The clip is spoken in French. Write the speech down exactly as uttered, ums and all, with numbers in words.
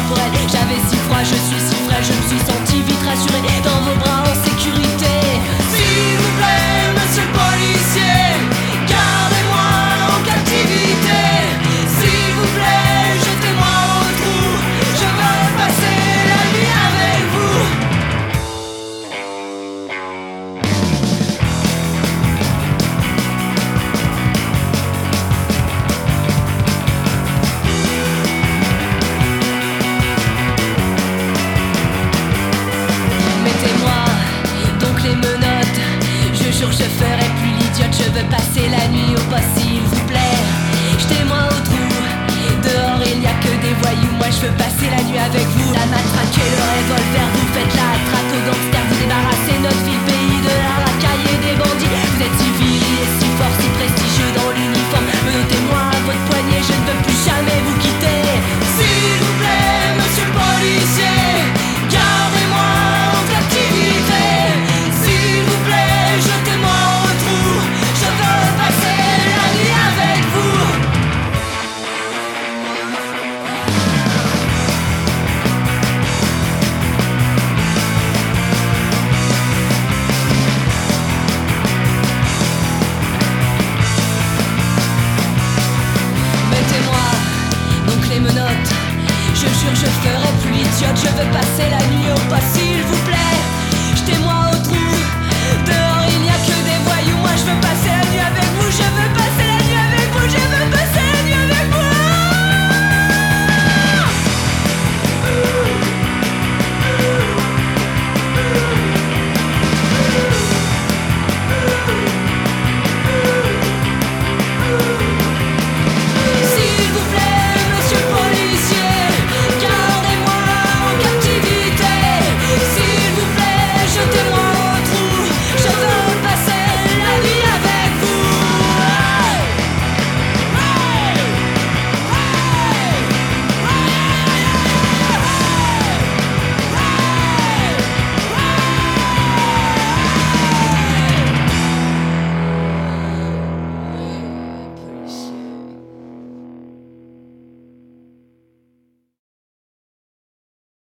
pour elle. J'avais si froid, je suis si frêle, je me suis senti vite rassuré dans vos bras en sécurité. S'il vous plaît, monsieur le policier, gardez-moi en captivité. S'il vous plaît, jetez-moi au trou, je veux passer la nuit avec vous. Mettez-moi donc les menottes, je jure je ferai plus l'idiote. Je veux passer la nuit au poste s'il vous plaît. Jetez-moi au trou, dehors il n'y a que des voyous. Moi je veux passer la nuit avec vous. La matraque et le revolver, vous faites la traque aux gangsters. Vous débarrassez notre ville, pays de la racaille et des bandits. Vous êtes si viril et si fort, si prestigieux dans l'uniforme. Menotez-moi à votre poignet, je ne veux plus jamais vous quitter. S'il vous plaît, monsieur le policier, gardez-moi en captivité. S'il vous plaît, jetez-moi au trou, je veux passer la nuit avec vous. Mettez-moi donc les menottes, je jure je ferai plus l'idiote. Je veux passer la nuit au pas s'il vous plaît.